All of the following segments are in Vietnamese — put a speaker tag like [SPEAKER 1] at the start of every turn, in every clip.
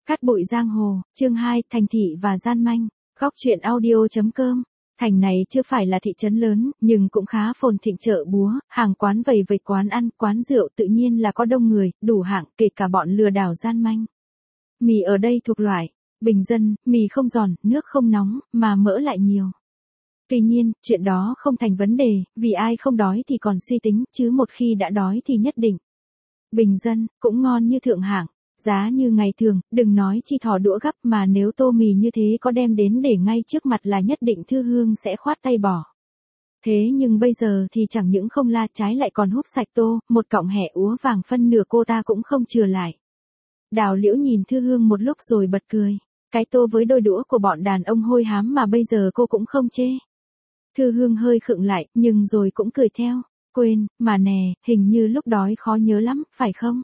[SPEAKER 1] Cát bụi giang hồ, chương 2, thành thị và gian manh. Góc truyện audio.com. Thành này chưa phải là thị trấn lớn, nhưng cũng khá phồn thịnh, chợ búa, hàng quán vầy vầy, quán ăn, quán rượu tự nhiên là có đông người, đủ hạng, kể cả bọn lừa đảo gian manh. Mì ở đây thuộc loại bình dân, mì không giòn, nước không nóng, mà mỡ lại nhiều. Tuy nhiên, chuyện đó không thành vấn đề, vì ai không đói thì còn suy tính, chứ một khi đã đói thì nhất định. Bình dân, cũng ngon như thượng hạng. Giá như ngày thường, đừng nói chi thò đũa gắp, mà nếu tô mì như thế có đem đến để ngay trước mặt là nhất định Thư Hương sẽ khoát tay bỏ. Thế nhưng bây giờ thì chẳng những không la, trái lại còn húp sạch tô, một cọng hẹ úa vàng phân nửa cô ta cũng không chừa lại. Đào Liễu nhìn Thư Hương một lúc rồi bật cười. Cái tô với đôi đũa của bọn đàn ông hôi hám mà bây giờ cô cũng không chê. Thư Hương hơi khựng lại, nhưng rồi cũng cười theo. Quên, mà nè, hình như lúc đói khó nhớ lắm, phải không?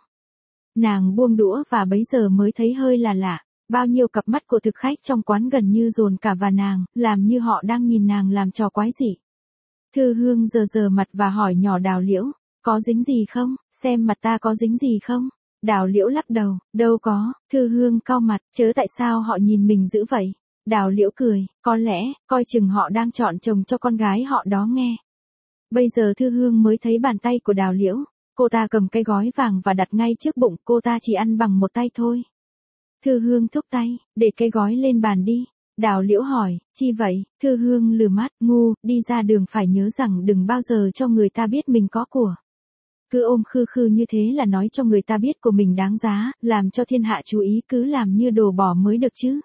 [SPEAKER 1] Nàng buông đũa và bấy giờ mới thấy hơi là lạ. Bao nhiêu cặp mắt của thực khách trong quán gần như dồn cả vào nàng, làm như họ đang nhìn nàng làm trò quái dị. Thư Hương giờ mặt và hỏi nhỏ Đào Liễu, có dính gì không, xem mặt ta có dính gì không? Đào Liễu lắc đầu, đâu có. Thư Hương cau mặt, chớ tại sao họ nhìn mình dữ vậy? Đào Liễu cười, có lẽ, coi chừng họ đang chọn chồng cho con gái họ đó nghe. Bây giờ Thư Hương mới thấy bàn tay của Đào Liễu. Cô ta cầm cái gói vàng và đặt ngay trước bụng, cô ta chỉ ăn bằng một tay thôi. Thư Hương thúc tay, để cái gói lên bàn đi. Đào Liễu hỏi, chi vậy? Thư Hương lườm mắt, ngu, đi ra đường phải nhớ rằng đừng bao giờ cho người ta biết mình có của. Cứ ôm khư khư như thế là nói cho người ta biết của mình đáng giá, làm cho thiên hạ chú ý, cứ làm như đồ bỏ mới được chứ.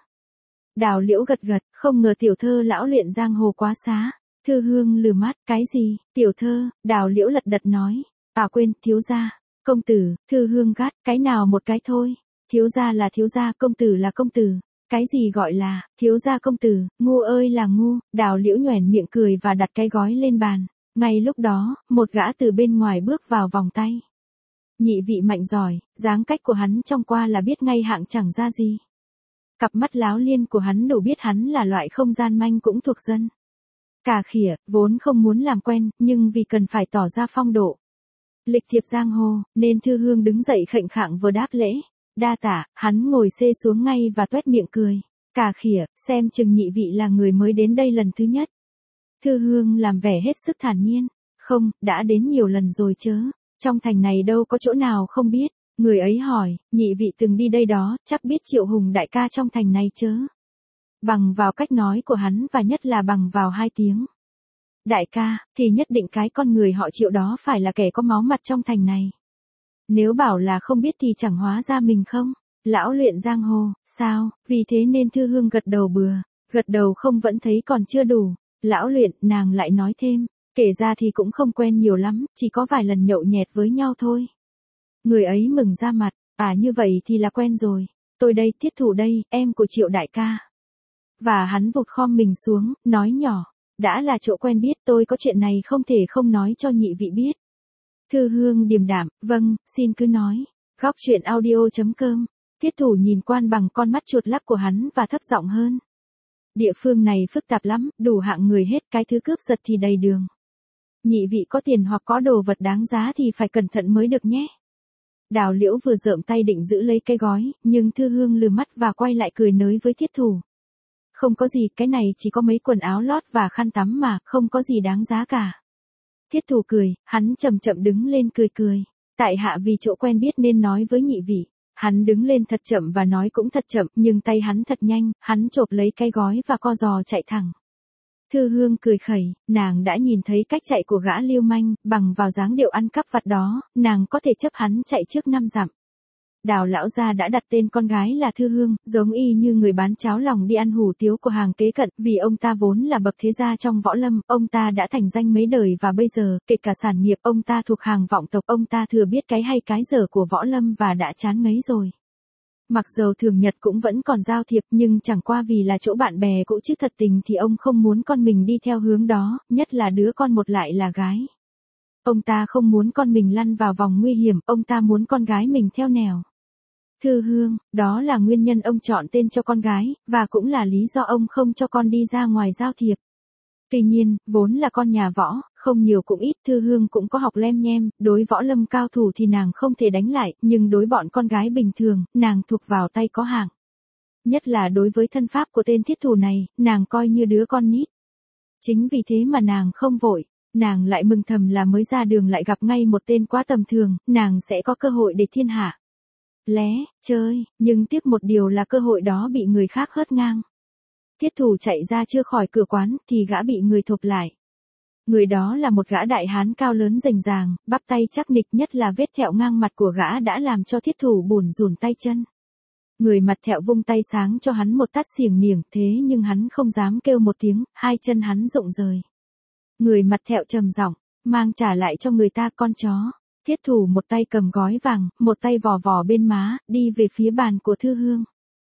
[SPEAKER 1] Đào Liễu gật gật, không ngờ tiểu thơ lão luyện giang hồ quá xá. Thư Hương lườm mắt, cái gì? Tiểu thơ? Đào Liễu lật đật nói. À quên, thiếu gia. Công tử. Thư Hương gắt, cái nào một cái thôi. Thiếu gia là thiếu gia, công tử là công tử. Cái gì gọi là thiếu gia công tử? Ngu ơi là ngu. Đào Liễu nhoẻn miệng cười và đặt cái gói lên bàn. Ngay lúc đó, một gã từ bên ngoài bước vào vòng tay. Nhị vị mạnh giỏi, dáng cách của hắn trong qua là biết ngay hạng chẳng ra gì. Cặp mắt láo liên của hắn đủ biết hắn là loại không gian manh cũng thuộc dân. Cà khịa, vốn không muốn làm quen, nhưng vì cần phải tỏ ra phong độ. Lịch thiệp giang hồ, nên Thư Hương đứng dậy khệnh khạng vừa đáp lễ. Đa tạ, hắn ngồi xê xuống ngay và tuét miệng cười. Cà khịa, xem chừng nhị vị là người mới đến đây lần thứ nhất. Thư Hương làm vẻ hết sức thản nhiên. Không, đã đến nhiều lần rồi chớ. Trong thành này đâu có chỗ nào không biết. Người ấy hỏi, nhị vị từng đi đây đó, chắc biết Triệu Hùng đại ca trong thành này chớ. Bằng vào cách nói của hắn và nhất là bằng vào hai tiếng đại ca, thì nhất định cái con người họ Triệu đó phải là kẻ có máu mặt trong thành này. Nếu bảo là không biết thì chẳng hóa ra mình không. Lão luyện giang hồ, sao? Vì thế nên Thư Hương gật đầu bừa. Gật đầu không vẫn thấy còn chưa đủ. Lão luyện, nàng lại nói thêm. Kể ra thì cũng không quen nhiều lắm, chỉ có vài lần nhậu nhẹt với nhau thôi. Người ấy mừng ra mặt. À như vậy thì là quen rồi. Tôi đây, Thiết Thủ đây, em của Triệu đại ca. Và hắn vụt khom mình xuống, nói nhỏ. Đã là chỗ quen biết, tôi có chuyện này không thể không nói cho nhị vị biết. Thư Hương điềm đạm, vâng, xin cứ nói. Góc truyện audio.com. Thiết Thủ nhìn quan bằng con mắt chuột lắp của hắn và thấp giọng hơn. Địa phương này phức tạp lắm, đủ hạng người hết, cái thứ cướp giật thì đầy đường. Nhị vị có tiền hoặc có đồ vật đáng giá thì phải cẩn thận mới được nhé. Đào Liễu vừa rợm tay định giữ lấy cái gói, nhưng Thư Hương lườm mắt và quay lại cười nới với Thiết Thủ. Không có gì, cái này chỉ có mấy quần áo lót và khăn tắm mà, không có gì đáng giá cả. Thiết Thủ cười, hắn chậm chậm đứng lên cười. Tại hạ vì chỗ quen biết nên nói với nhị vị. Hắn đứng lên thật chậm và nói cũng thật chậm, nhưng tay hắn thật nhanh, hắn chộp lấy cái gói và co giò chạy thẳng. Thư Hương cười khẩy, nàng đã nhìn thấy cách chạy của gã lưu manh, bằng vào dáng điệu ăn cắp vặt đó, nàng có thể chấp hắn chạy trước 5 dặm. Đào lão gia đã đặt tên con gái là Thư Hương, giống y như người bán cháo lòng đi ăn hủ tiếu của hàng kế cận, vì ông ta vốn là bậc thế gia trong võ lâm, ông ta đã thành danh mấy đời và bây giờ, kể cả sản nghiệp, ông ta thuộc hàng vọng tộc, ông ta thừa biết cái hay cái dở của võ lâm và đã chán ngấy rồi. Mặc dầu thường nhật cũng vẫn còn giao thiệp, nhưng chẳng qua vì là chỗ bạn bè cũ chứ thật tình thì ông không muốn con mình đi theo hướng đó, nhất là đứa con một lại là gái. Ông ta không muốn con mình lăn vào vòng nguy hiểm, ông ta muốn con gái mình theo nẻo. Thư Hương, đó là nguyên nhân ông chọn tên cho con gái, và cũng là lý do ông không cho con đi ra ngoài giao thiệp. Tuy nhiên, vốn là con nhà võ, không nhiều cũng ít, Thư Hương cũng có học lem nhem, đối võ lâm cao thủ thì nàng không thể đánh lại, nhưng đối bọn con gái bình thường, nàng thuộc vào tay có hạng. Nhất là đối với thân pháp của tên thiết thủ này, nàng coi như đứa con nít. Chính vì thế mà nàng không vội, nàng lại mừng thầm là mới ra đường lại gặp ngay một tên quá tầm thường, nàng sẽ có cơ hội để thiên hạ chơi, nhưng tiếc một điều là cơ hội đó bị người khác hớt ngang. Thiết thủ chạy ra chưa khỏi cửa quán thì gã bị người thộp lại. Người đó là một gã đại hán cao lớn rành ràng, bắp tay chắc nịch, nhất là vết thẹo ngang mặt của gã đã làm cho thiết thủ bủn rủn tay chân. Người mặt thẹo vung tay sáng cho hắn một tát xiềng niềng, thế nhưng hắn không dám kêu một tiếng, hai chân hắn rụng rời. Người mặt thẹo trầm giọng, mang trả lại cho người ta con chó. Thiết thủ một tay cầm gói vàng, một tay vò vò bên má, đi về phía bàn của Thư Hương.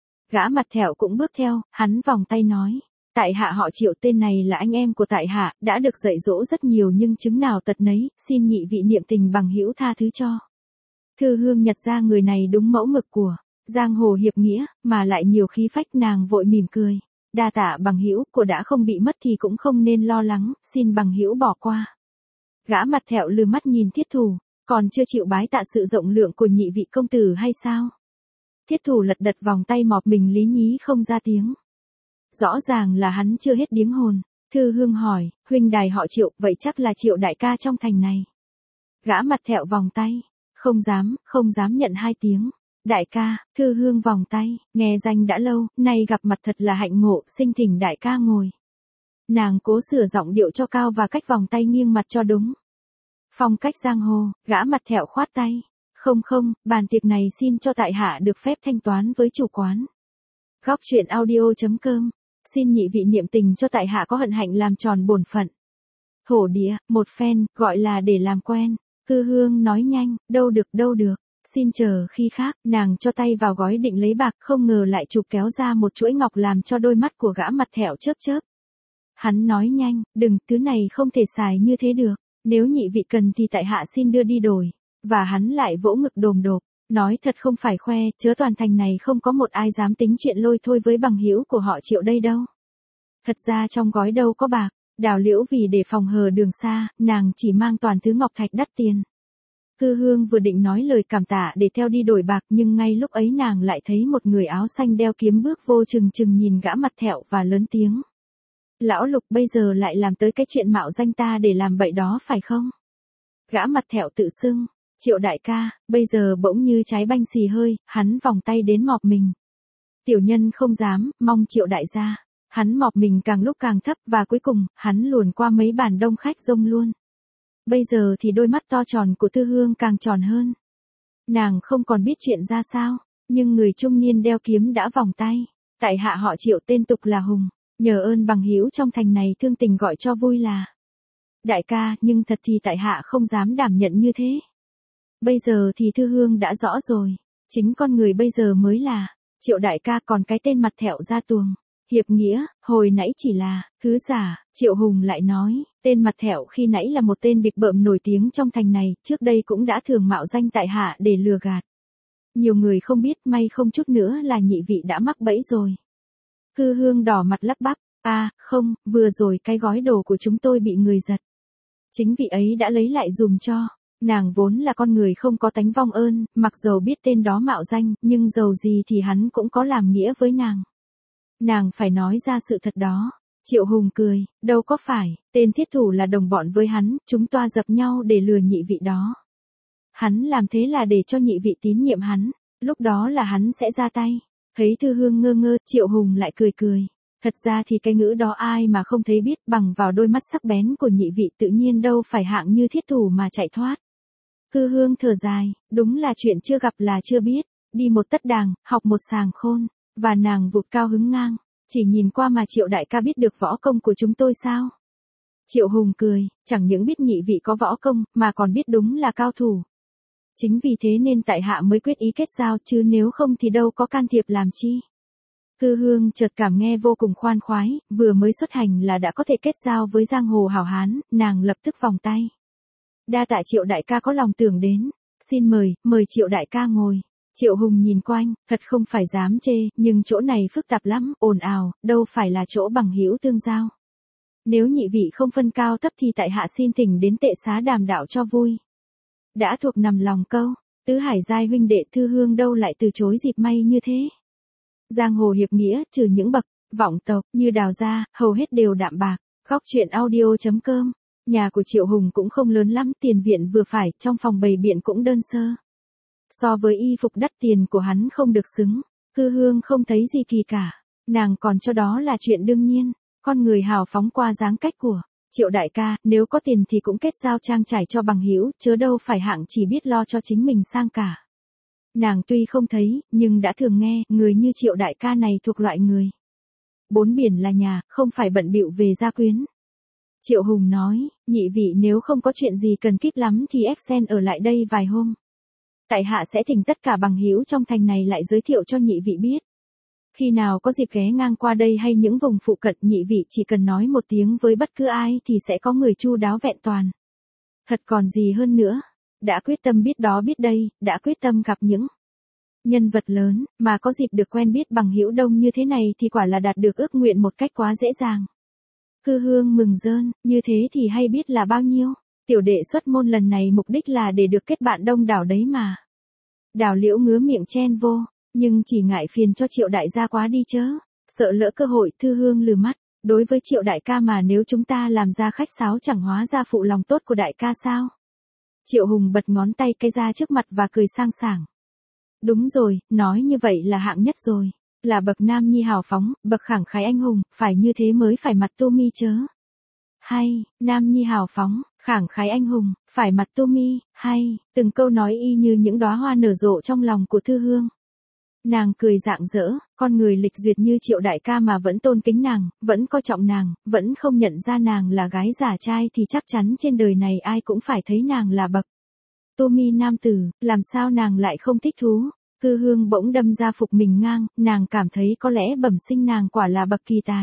[SPEAKER 1] Gã mặt thẹo cũng bước theo, hắn vòng tay nói. Tại hạ họ Triệu, tên này là anh em của tại hạ, đã được dạy dỗ rất nhiều nhưng chứng nào tật nấy, xin nhị vị niệm tình bằng hữu tha thứ cho. Thư Hương nhặt ra người này đúng mẫu mực của giang hồ hiệp nghĩa, mà lại nhiều khí phách, nàng vội mỉm cười. Đa tạ bằng hữu, của đã không bị mất thì cũng không nên lo lắng, xin bằng hữu bỏ qua. Gã mặt thẹo lừ mắt nhìn thiết thủ, còn chưa chịu bái tạ sự rộng lượng của nhị vị công tử hay sao? Thiết thủ lật đật vòng tay mọp mình lý nhí không ra tiếng. Rõ ràng là hắn chưa hết điếng hồn. Thư Hương hỏi, huynh đài họ Triệu, vậy chắc là Triệu đại ca trong thành này. Gã mặt thẹo vòng tay, không dám nhận hai tiếng. Đại ca. Thư Hương vòng tay, nghe danh đã lâu, nay gặp mặt thật là hạnh ngộ, xin thỉnh đại ca ngồi. Nàng cố sửa giọng điệu cho cao và cách vòng tay nghiêng mặt cho đúng. Phong cách giang hồ. Gã mặt thẹo khoát tay. Không, bàn tiệc này xin cho tại hạ được phép thanh toán với chủ quán. Góc truyện audio.com. Xin nhị vị niệm tình cho tại hạ có hân hạnh làm tròn bổn phận. Thổ địa, một phen, gọi là để làm quen. Thư Hương nói nhanh, đâu được. Xin chờ khi khác, nàng cho tay vào gói định lấy bạc, không ngờ lại chụp kéo ra một chuỗi ngọc làm cho đôi mắt của gã mặt thẹo chớp. Hắn nói nhanh, đừng, thứ này không thể xài như thế được, nếu nhị vị cần thì tại hạ xin đưa đi đổi. Và hắn lại vỗ ngực đồm đột, nói thật không phải khoe, chớ toàn thành này không có một ai dám tính chuyện lôi thôi với bằng hữu của họ Triệu đây đâu. Thật ra trong gói đâu có bạc, Đào Liễu vì để phòng hờ đường xa, nàng chỉ mang toàn thứ ngọc thạch đắt tiền. Thư Hương vừa định nói lời cảm tạ để theo đi đổi bạc, nhưng ngay lúc ấy nàng lại thấy một người áo xanh đeo kiếm bước vô chừng nhìn gã mặt thẹo và lớn tiếng. Lão Lục bây giờ lại làm tới cái chuyện mạo danh ta để làm bậy đó phải không? Gã mặt thẹo tự xưng, Triệu đại ca, bây giờ bỗng như trái banh xì hơi, hắn vòng tay đến mọp mình. Tiểu nhân không dám, mong Triệu đại gia. Hắn mọp mình càng lúc càng thấp và cuối cùng, hắn luồn qua mấy bàn đông khách rông luôn. Bây giờ thì đôi mắt to tròn của Thư Hương càng tròn hơn. Nàng không còn biết chuyện ra sao, nhưng người trung niên đeo kiếm đã vòng tay. Tại hạ họ Triệu, tên tục là Hùng, nhờ ơn bằng hữu trong thành này thương tình gọi cho vui là. Đại ca, nhưng thật thì tại hạ không dám đảm nhận như thế. Bây giờ thì Thư Hương đã rõ rồi, chính con người bây giờ mới là Triệu đại ca, còn cái tên mặt thẹo ra tuồng. Hiệp nghĩa, hồi nãy chỉ là thứ giả. Triệu Hùng lại nói, tên mặt thẹo khi nãy là một tên bịp bợm nổi tiếng trong thành này, trước đây cũng đã thường mạo danh tại hạ để lừa gạt. Nhiều người không biết, may không chút nữa là nhị vị đã mắc bẫy rồi. Thư Hương đỏ mặt lắp bắp, không, vừa rồi cái gói đồ của chúng tôi bị người giật. Chính vị ấy đã lấy lại dùm cho. Nàng vốn là con người không có tánh vong ơn, mặc dầu biết tên đó mạo danh, nhưng dầu gì thì hắn cũng có làm nghĩa với nàng. Nàng phải nói ra sự thật đó. Triệu Hùng cười, đâu có phải, tên thiết thủ là đồng bọn với hắn, chúng toa dập nhau để lừa nhị vị đó. Hắn làm thế là để cho nhị vị tín nhiệm hắn, lúc đó là hắn sẽ ra tay. Thấy Thư Hương ngơ ngơ, Triệu Hùng lại cười. Thật ra thì cái ngữ đó ai mà không thấy biết, bằng vào đôi mắt sắc bén của nhị vị tự nhiên đâu phải hạng như thiết thủ mà chạy thoát. Thư Hương thở dài, đúng là chuyện chưa gặp là chưa biết, đi một tất đàng, học một sàng khôn, và nàng vụt cao hứng ngang, chỉ nhìn qua mà Triệu đại ca biết được võ công của chúng tôi sao? Triệu Hùng cười, chẳng những biết nhị vị có võ công, mà còn biết đúng là cao thủ. Chính vì thế nên tại hạ mới quyết ý kết giao, chứ nếu không thì đâu có can thiệp làm chi. Thư Hương chợt cảm nghe vô cùng khoan khoái, vừa mới xuất hành là đã có thể kết giao với giang hồ hảo hán, nàng lập tức vòng tay. Đa tạ Triệu đại ca có lòng tưởng đến, xin mời Triệu đại ca ngồi. Triệu Hùng nhìn quanh, thật không phải dám chê, nhưng chỗ này phức tạp lắm, ồn ào, đâu phải là chỗ bằng hữu tương giao. Nếu nhị vị không phân cao thấp thì tại hạ xin thỉnh đến tệ xá đàm đạo cho vui. Đã thuộc nằm lòng câu, tứ hải giai huynh đệ Thư Hương đâu lại từ chối dịp may như thế. Giang hồ hiệp nghĩa, trừ những bậc vọng tộc như Đào gia, hầu hết đều đạm bạc. Góc truyện audio.com. Nhà của Triệu Hùng cũng không lớn lắm, tiền viện vừa phải, trong phòng bày biện cũng đơn sơ. So với y phục đắt tiền của hắn không được xứng, Thư Hương không thấy gì kỳ cả. Nàng còn cho đó là chuyện đương nhiên, con người hào phóng qua dáng cách của Triệu đại ca, nếu có tiền thì cũng kết giao trang trải cho bằng hữu, chớ đâu phải hạng chỉ biết lo cho chính mình sang cả. Nàng tuy không thấy, nhưng đã thường nghe, người như Triệu đại ca này thuộc loại người bốn biển là nhà, không phải bận bịu về gia quyến. Triệu Hùng nói, nhị vị nếu không có chuyện gì cần kíp lắm thì ép sen ở lại đây vài hôm. Tại hạ sẽ thỉnh tất cả bằng hữu trong thành này lại giới thiệu cho nhị vị biết. Khi nào có dịp ghé ngang qua đây hay những vùng phụ cận, nhị vị chỉ cần nói một tiếng với bất cứ ai thì sẽ có người chu đáo vẹn toàn. Thật còn gì hơn nữa, đã quyết tâm biết đó biết đây, đã quyết tâm gặp những nhân vật lớn, mà có dịp được quen biết bằng hữu đông như thế này thì quả là đạt được ước nguyện một cách quá dễ dàng. Thư Hương mừng rơn, như thế thì hay biết là bao nhiêu. Tiểu đệ xuất môn lần này mục đích là để được kết bạn đông đảo đấy mà. Đào Liễu ngứa miệng chen vô, nhưng chỉ ngại phiền cho Triệu đại gia quá đi chớ. Sợ lỡ cơ hội, Thư Hương lừ mắt. Đối với Triệu đại ca mà nếu chúng ta làm ra khách sáo chẳng hóa ra phụ lòng tốt của đại ca sao? Triệu Hùng bật ngón tay cái ra trước mặt và cười sang sảng. Đúng rồi, nói như vậy là hạng nhất rồi. Là bậc nam nhi hào phóng, bậc khẳng khái anh hùng, phải như thế mới phải mặt tu mi chớ. Hay, nam nhi hào phóng, khẳng khái anh hùng, phải mặt tu mi, hay, từng câu nói y như những đóa hoa nở rộ trong lòng của Thư Hương. Nàng cười rạng rỡ, con người lịch duyệt như Triệu đại ca mà vẫn tôn kính nàng, vẫn coi trọng nàng, vẫn không nhận ra nàng là gái giả trai thì chắc chắn trên đời này ai cũng phải thấy nàng là bậc tu mi nam tử, làm sao nàng lại không thích thú. Thư Hương bỗng đâm ra phục mình ngang, nàng cảm thấy có lẽ bẩm sinh nàng quả là bậc kỳ tài.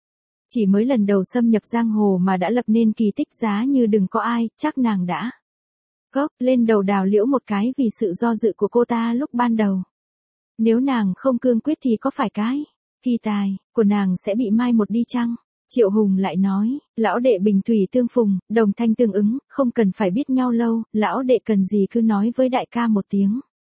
[SPEAKER 1] Chỉ mới lần đầu xâm nhập giang hồ mà đã lập nên kỳ tích giá như đừng có ai, chắc nàng đã gốc lên đầu Đào Liễu một cái vì sự do dự của cô ta lúc ban đầu. Nếu nàng không cương quyết thì có phải cái kỳ tài của nàng sẽ bị mai một đi chăng? Triệu Hùng lại nói, lão đệ bình thủy tương phùng, đồng thanh tương ứng, không cần phải biết nhau lâu, lão đệ cần gì cứ nói với đại ca một tiếng.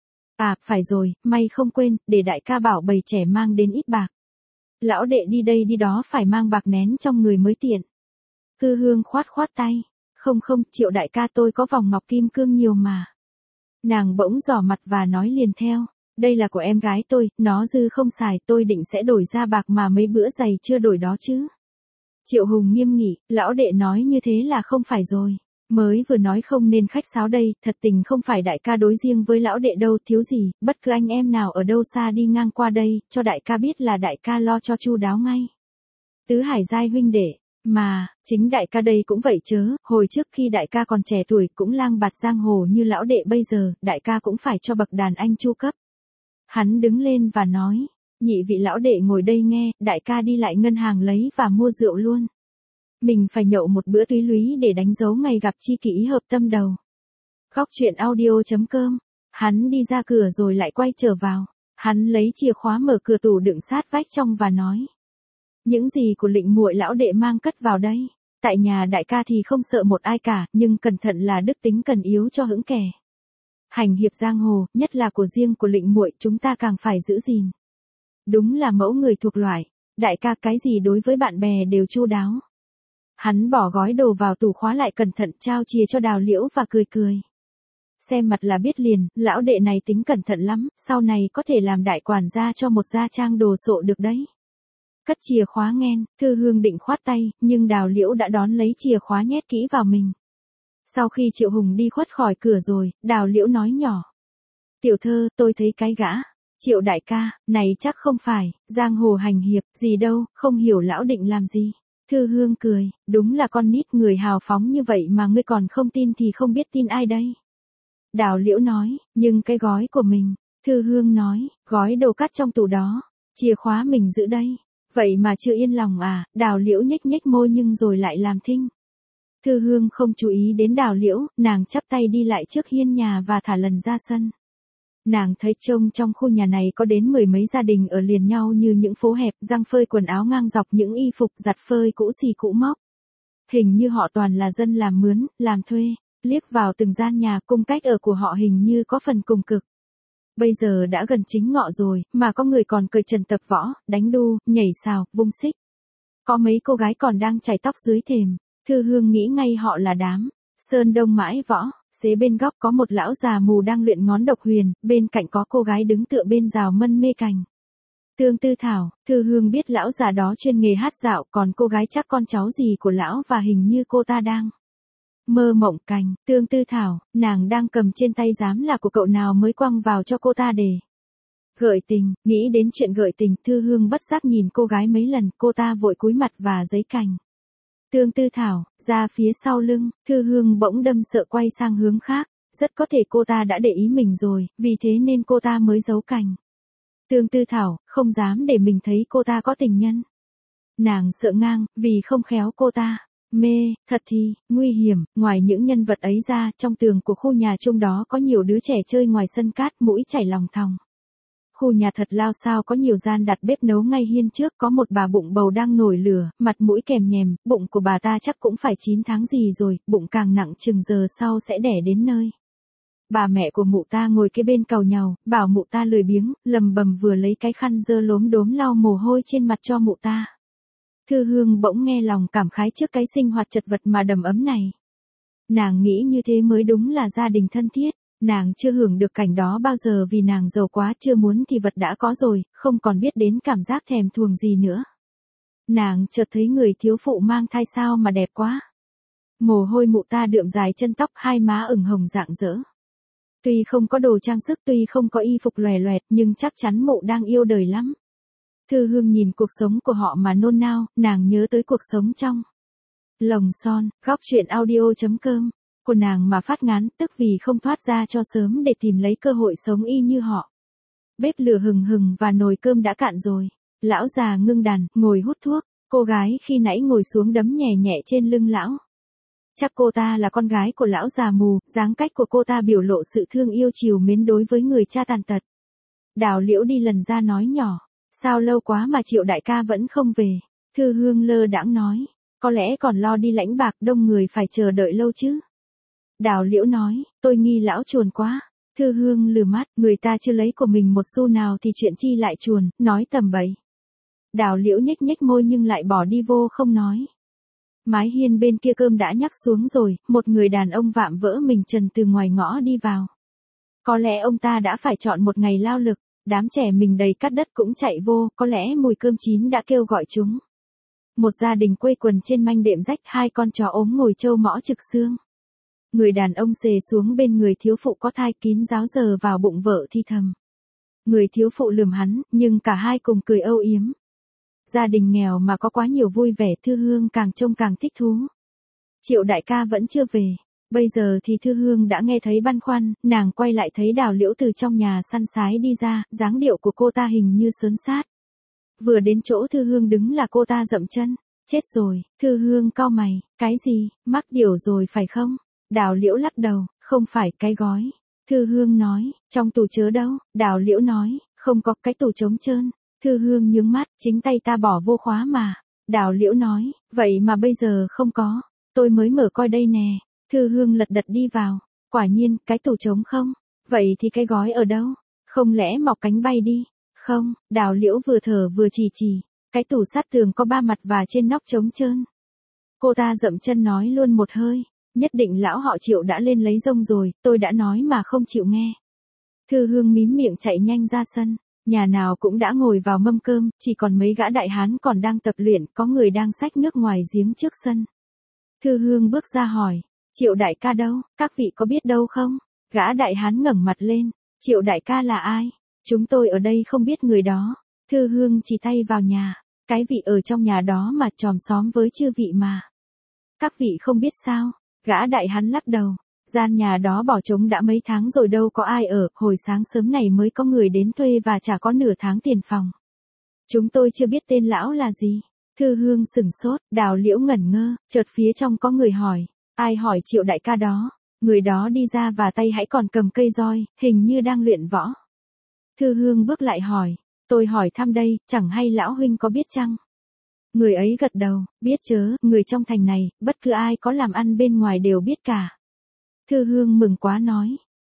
[SPEAKER 1] À, phải rồi, may không quên, để đại ca bảo bầy trẻ mang đến ít bạc. Lão đệ đi đây đi đó phải mang bạc nén trong người mới tiện. Thư Hương khoát khoát tay. Không không, Triệu đại ca tôi có vòng ngọc kim cương nhiều mà. Nàng bỗng giỏ mặt và nói liền theo. Đây là của em gái tôi, nó dư không xài, tôi định sẽ đổi ra bạc mà mấy bữa giày chưa đổi đó chứ. Triệu Hùng nghiêm nghị, lão đệ nói như thế là không phải rồi. Mới vừa nói không nên khách sáo đây, thật tình không phải đại ca đối riêng với lão đệ đâu, thiếu gì, bất cứ anh em nào ở đâu xa đi ngang qua đây, cho đại ca biết là đại ca lo cho chu đáo ngay. Tứ hải giai huynh đệ, mà, chính đại ca đây cũng vậy chớ, hồi trước khi đại ca còn trẻ tuổi cũng lang bạt giang hồ như lão đệ bây giờ, đại ca cũng phải cho bậc đàn anh chu cấp. Hắn đứng lên và nói, nhị vị lão đệ ngồi đây nghe, đại ca đi lại ngân hàng lấy và mua rượu luôn. Mình phải nhậu một bữa túy lúy để đánh dấu ngày gặp chi kỷ hợp tâm đầu. Góc truyện audio.com. Hắn đi ra cửa rồi lại quay trở vào. Hắn lấy chìa khóa mở cửa tủ đựng sát vách trong và nói. Những gì của Lịnh muội lão đệ mang cất vào đây. Tại nhà đại ca thì không sợ một ai cả, nhưng cẩn thận là đức tính cần yếu cho hững kẻ. Hành hiệp giang hồ, nhất là của riêng của Lịnh muội, chúng ta càng phải giữ gìn. Đúng là mẫu người thuộc loại. Đại ca cái gì đối với bạn bè đều chu đáo. Hắn bỏ gói đồ vào tủ khóa lại cẩn thận trao chìa cho Đào Liễu và cười cười. Xem mặt là biết liền, lão đệ này tính cẩn thận lắm, sau này có thể làm đại quản gia cho một gia trang đồ sộ được đấy. Cất chìa khóa nghen, Thư Hương định khoát tay, nhưng Đào Liễu đã đón lấy chìa khóa nhét kỹ vào mình. Sau khi Triệu Hùng đi khuất khỏi cửa rồi, Đào Liễu nói nhỏ. Tiểu thơ, tôi thấy cái gã. Triệu đại ca, này chắc không phải, giang hồ hành hiệp, gì đâu, không hiểu lão định làm gì. Thư Hương cười, đúng là con nít người hào phóng như vậy mà ngươi còn không tin thì không biết tin ai đây. Đào Liễu nói, nhưng cái gói của mình. Thư Hương nói, gói đồ cắt trong tủ đó, chìa khóa mình giữ đây. Vậy mà chưa yên lòng à, Đào Liễu nhếch nhếch môi nhưng rồi lại làm thinh. Thư Hương không chú ý đến Đào Liễu, nàng chắp tay đi lại trước hiên nhà và thả lần ra sân. Nàng thấy trông trong khu nhà này có đến 10 mấy gia đình ở liền nhau như những phố hẹp, răng phơi quần áo ngang dọc những y phục giặt phơi cũ xì cũ móc. Hình như họ toàn là dân làm mướn, làm thuê, liếc vào từng gian nhà cung cách ở của họ hình như có phần cùng cực. Bây giờ đã gần chính ngọ rồi, mà có người còn cởi trần tập võ, đánh đu, nhảy sào, vung xích. Có mấy cô gái còn đang chải tóc dưới thềm. Thư Hương nghĩ ngay họ là đám Sơn Đông mãi võ. Xế bên góc có một lão già mù đang luyện ngón độc huyền, bên cạnh có cô gái đứng tựa bên rào mân mê cành. Tương Tư Thảo, Thư Hương biết lão già đó chuyên nghề hát dạo, còn cô gái chắc con cháu gì của lão và hình như cô ta đang mơ mộng cành. Tương Tư Thảo, nàng đang cầm trên tay dám là của cậu nào mới quăng vào cho cô ta để gợi tình. Nghĩ đến chuyện gợi tình, Thư Hương bất giác nhìn cô gái mấy lần, cô ta vội cúi mặt và giấy cành. Tương Tư Thảo, ra phía sau lưng, Thư Hương bỗng đâm sợ quay sang hướng khác, rất có thể cô ta đã để ý mình rồi, vì thế nên cô ta mới giấu cành. Tương Tư Thảo, không dám để mình thấy cô ta có tình nhân. Nàng sợ ngang, vì không khéo cô ta mê, thật thì, nguy hiểm. Ngoài những nhân vật ấy ra, trong tường của khu nhà chung đó có nhiều đứa trẻ chơi ngoài sân cát, mũi chảy lòng thòng. Khu nhà thật lao sao có nhiều gian đặt bếp nấu ngay hiên trước, có một bà bụng bầu đang nổi lửa, mặt mũi kèm nhèm, bụng của bà ta chắc cũng phải 9 tháng gì rồi, bụng càng nặng chừng giờ sau sẽ đẻ đến nơi. Bà mẹ của mụ ta ngồi kế bên càu nhàu, bảo mụ ta lười biếng, lầm bầm vừa lấy cái khăn dơ lốm đốm lau mồ hôi trên mặt cho mụ ta. Thư Hương bỗng nghe lòng cảm khái trước cái sinh hoạt chật vật mà đầm ấm này. Nàng nghĩ như thế mới đúng là gia đình thân thiết. Nàng chưa hưởng được cảnh đó bao giờ vì nàng giàu quá, chưa muốn thì vật đã có rồi, không còn biết đến cảm giác thèm thuồng gì nữa. Nàng chợt thấy người thiếu phụ mang thai sao mà đẹp quá. Mồ hôi mụ ta đượm dài chân tóc, hai má ửng hồng rạng rỡ. Tuy không có đồ trang sức, tuy không có y phục lòe loẹt, nhưng chắc chắn mụ đang yêu đời lắm. Thư Hương nhìn cuộc sống của họ mà nôn nao, nàng nhớ tới cuộc sống trong lồng son. Góc truyện audio.com của nàng mà phát ngán, tức vì không thoát ra cho sớm để tìm lấy cơ hội sống y như họ. Bếp lửa hừng hừng và nồi cơm đã cạn rồi. Lão già ngưng đàn, ngồi hút thuốc. Cô gái khi nãy ngồi xuống đấm nhẹ nhẹ trên lưng lão. Chắc cô ta là con gái của lão già mù, dáng cách của cô ta biểu lộ sự thương yêu chiều mến đối với người cha tàn tật. Đào Liễu đi lần ra nói nhỏ, sao lâu quá mà Triệu đại ca vẫn không về. Thư Hương lơ đãng nói, có lẽ còn lo đi lãnh bạc, đông người phải chờ đợi lâu chứ. Đào Liễu nói, tôi nghi lão chuồn quá. Thư Hương lừ mắt, người ta chưa lấy của mình một xu nào thì chuyện chi lại chuồn, nói tầm bậy. Đào Liễu nhếch nhếch môi nhưng lại bỏ đi vô không nói. Mái hiên bên kia cơm đã nhắc xuống rồi, một người đàn ông vạm vỡ mình trần từ ngoài ngõ đi vào. Có lẽ ông ta đã phải chọn một ngày lao lực, đám trẻ mình đầy cát đất cũng chạy vô, có lẽ mùi cơm chín đã kêu gọi chúng. Một gia đình quây quần trên manh đệm rách, hai con chó ốm ngồi trâu mõ trực xương. Người đàn ông xề xuống bên người thiếu phụ có thai, kín giáo giờ vào bụng vợ thi thầm. Người thiếu phụ lườm hắn, nhưng cả hai cùng cười âu yếm. Gia đình nghèo mà có quá nhiều vui vẻ, Thư Hương càng trông càng thích thú. Triệu đại ca vẫn chưa về. Bây giờ thì Thư Hương đã nghe thấy băn khoăn, nàng quay lại thấy Đào Liễu từ trong nhà săn sái đi ra, dáng điệu của cô ta hình như sớn sát. Vừa đến chỗ Thư Hương đứng là cô ta dậm chân. Chết rồi. Thư Hương cau mày, cái gì, mắc điều rồi phải không? Đào Liễu lắc đầu, không phải, cái gói. Thư Hương nói, trong tủ chứa đâu? Đào Liễu nói, không có, cái tủ trống trơn. Thư Hương nhướng mắt, chính tay ta bỏ vô khóa mà. Đào Liễu nói, vậy mà bây giờ không có. Tôi mới mở coi đây nè. Thư Hương lật đật đi vào. Quả nhiên, cái tủ trống không. Vậy thì cái gói ở đâu? Không lẽ mọc cánh bay đi? Không, Đào Liễu vừa thở vừa chỉ. Cái tủ sát tường có 3 mặt và trên nóc trống trơn. Cô ta dậm chân nói luôn một hơi. Nhất định lão họ Triệu đã lên lấy rông rồi, tôi đã nói mà không chịu nghe. Thư Hương mím miệng chạy nhanh ra sân. Nhà nào cũng đã ngồi vào mâm cơm, chỉ còn mấy gã đại hán còn đang tập luyện, có người đang xách nước ngoài giếng trước sân. Thư Hương bước ra hỏi, Triệu đại ca đâu, các vị có biết đâu không? Gã đại hán ngẩng mặt lên, Triệu đại ca là ai? Chúng tôi ở đây không biết người đó. Thư Hương chỉ tay vào nhà, cái vị ở trong nhà đó mà chòm xóm với chư vị mà. Các vị không biết sao? Gã đại hán lắc đầu. Gian nhà đó bỏ trống đã mấy tháng rồi đâu có ai ở, hồi sáng sớm này mới có người đến thuê và chả có nửa tháng tiền phòng. Chúng tôi chưa biết tên lão là gì. Thư Hương sửng sốt, Đào Liễu ngẩn ngơ, chợt phía trong có người hỏi. Ai hỏi Triệu đại ca đó? Người đó đi ra và tay hãy còn cầm cây roi, hình như đang luyện võ. Thư Hương bước lại hỏi. Tôi hỏi thăm đây, chẳng hay lão huynh có biết chăng? Người ấy gật đầu, biết chớ, người trong thành này, bất cứ ai có làm ăn bên ngoài đều biết cả. Thư Hương mừng quá nói,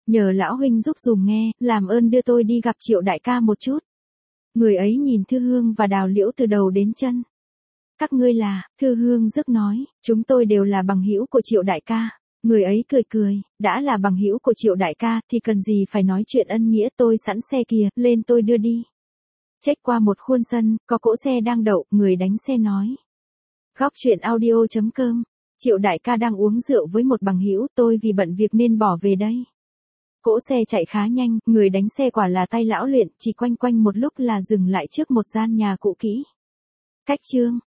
[SPEAKER 1] Nhờ lão huynh giúp dùm nghe, làm ơn đưa tôi đi gặp Triệu đại ca một chút. Người ấy nhìn Thư Hương và Đào Liễu từ đầu đến chân. Các ngươi là, Thư Hương rước nói, chúng tôi đều là bằng hữu của Triệu đại ca. Người ấy cười cười, đã là bằng hữu của Triệu đại ca thì cần gì phải nói chuyện ân nghĩa, tôi sẵn xe kìa, lên tôi đưa đi. Check qua một khuôn sân, có cỗ xe đang đậu, người đánh xe nói. Góc truyện audio.com, Triệu đại ca đang uống rượu với một bằng hữu, tôi vì bận việc nên bỏ về đây. Cỗ xe chạy khá nhanh, người đánh xe quả là tay lão luyện, chỉ quanh quanh một lúc là dừng lại trước một gian nhà cũ kỹ. Cách chương